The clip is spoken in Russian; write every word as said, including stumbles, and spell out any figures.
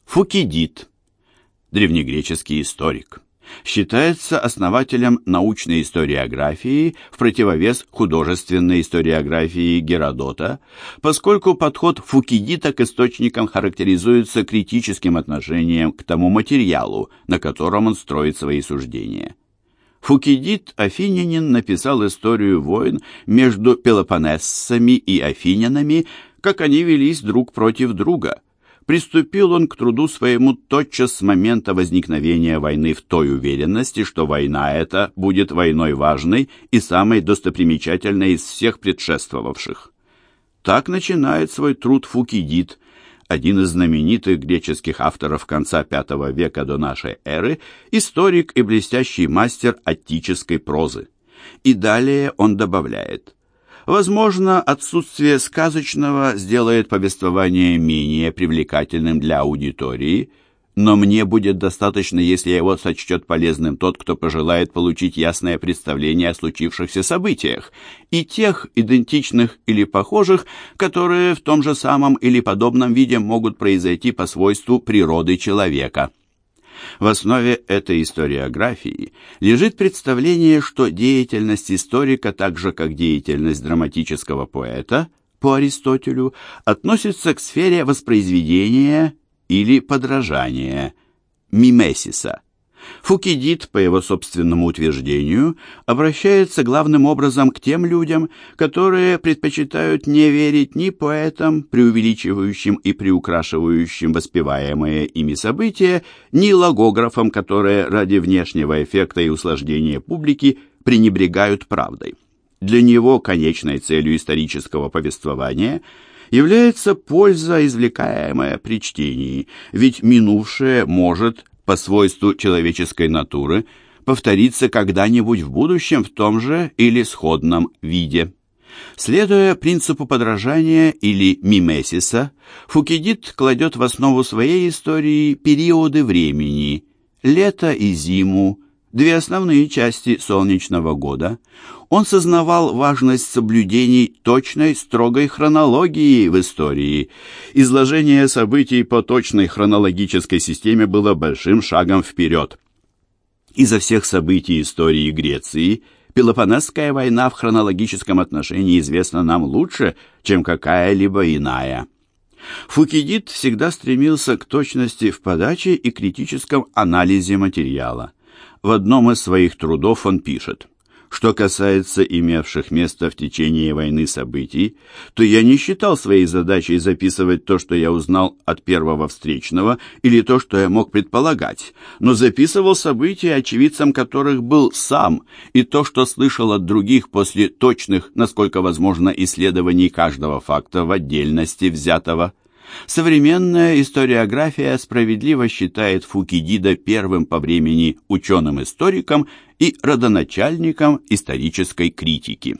Фукидид, древнегреческий историк, считается основателем научной историографии в противовес художественной историографии Геродота, поскольку подход Фукидида к источникам характеризуется критическим отношением к тому материалу, на котором он строит свои суждения. Фукидид, афинянин, написал историю войн между пелопоннесцами и афинянами, как они велись друг против друга. Приступил он к труду своему тотчас с момента возникновения войны в той уверенности, что война эта будет войной важной и самой достопримечательной из всех предшествовавших. Так начинает свой труд Фукидид, один из знаменитых греческих авторов конца пятого века до нашей эры, историк и блестящий мастер аттической прозы. И далее он добавляет: возможно, отсутствие сказочного сделает повествование менее привлекательным для аудитории, но мне будет достаточно, если его сочтет полезным тот, кто пожелает получить ясное представление о случившихся событиях, и тех, идентичных или похожих, которые в том же самом или подобном виде могут произойти по свойству природы человека. В основе этой историографии лежит представление, что деятельность историка, так же как деятельность драматического поэта, по Аристотелю, относится к сфере воспроизведения или подражания, мимесиса. Фукидид, по его собственному утверждению, обращается главным образом к тем людям, которые предпочитают не верить ни поэтам, преувеличивающим и приукрашивающим воспеваемые ими события, ни логографам, которые ради внешнего эффекта и усложнения публики пренебрегают правдой. Для него конечной целью исторического повествования является польза, извлекаемая при чтении, ведь минувшее может, по свойству человеческой натуры, повториться когда-нибудь в будущем в том же или сходном виде. Следуя принципу подражания или мимесиса, Фукидид кладет в основу своей истории периоды времени – лето и зиму, две основные части солнечного года. Он сознавал важность соблюдений точной, строгой хронологии в истории. Изложение событий по точной хронологической системе было большим шагом вперед. Изо всех событий истории Греции Пелопоннесская война в хронологическом отношении известна нам лучше, чем какая-либо иная. Фукидид всегда стремился к точности в подаче и критическом анализе материала. В одном из своих трудов он пишет: «Что касается имевших место в течение войны событий, то я не считал своей задачей записывать то, что я узнал от первого встречного, или то, что я мог предполагать, но записывал события, очевидцем которых был сам, и то, что слышал от других после точных, насколько возможно, исследований каждого факта в отдельности взятого». Современная историография справедливо считает Фукидида первым по времени ученым-историком и родоначальником исторической критики.